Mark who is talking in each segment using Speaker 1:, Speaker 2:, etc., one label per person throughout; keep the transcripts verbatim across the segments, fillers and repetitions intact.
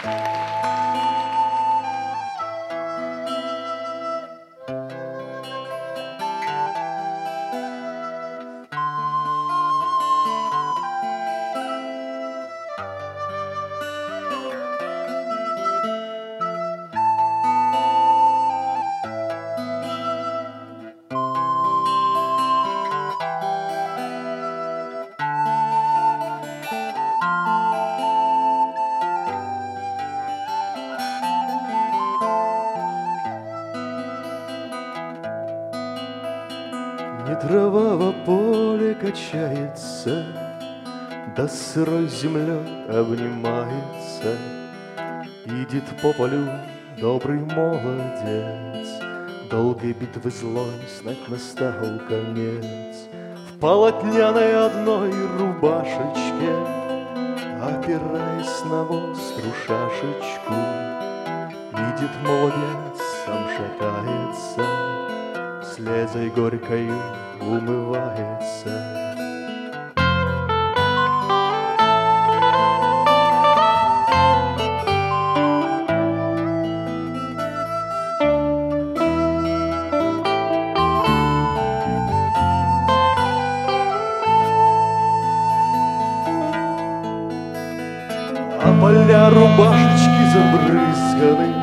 Speaker 1: Не трава во поле качается, да с сырой землей обнимается. Идет по полю добрый молодец, долгой битвы злой знать настал конец. В полотняной одной рубашечке, опираясь на острую шашечку, идет молодец, сам шатается, слезой горькою умывается. А поля рубашечки забрызганы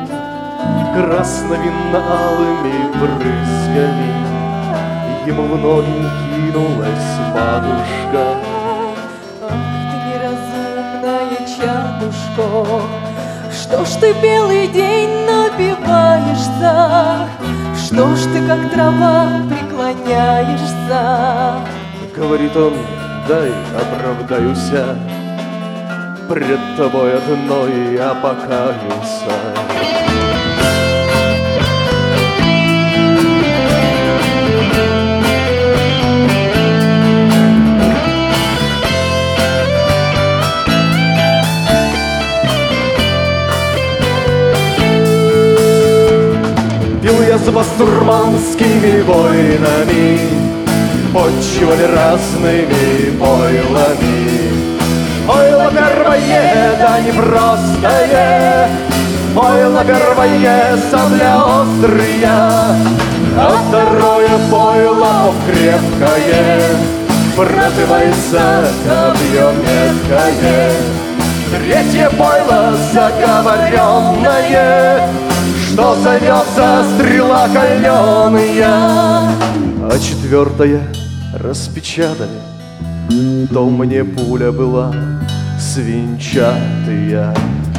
Speaker 1: красно-винно-алыми брызгами. Ему в ноги кинулась матушка.
Speaker 2: Ах ты неразумная чадушко, что ж ты белый день напиваешься, что ж ты как трава преклоняешься?
Speaker 1: Говорит он, дай оправдаюся, пред тобой одной я покаюся. Пил я с бастурманскими воинами, почивали разными пойлами. Пойло первое, да непростое, пойло первое, сабля острая, а второе пойло крепкое, пронзывается копьем меткое. Третье пойло заговоренное, что зовется стрела каленая. А четвертое распечатали, то мне пуля была свинчатая.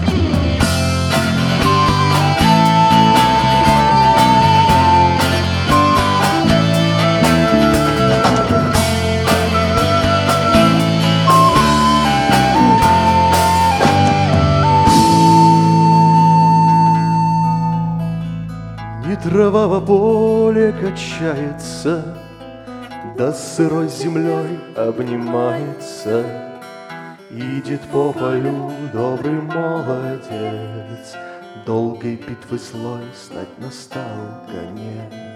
Speaker 1: И трава во поле качается, да с сырой землей обнимается. Идет по полю добрый молодец, долгой битвы злой знать настал конец.